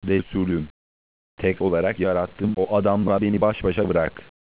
Resulüm. Tek olarak yarattığım o adamla beni baş başa bırak.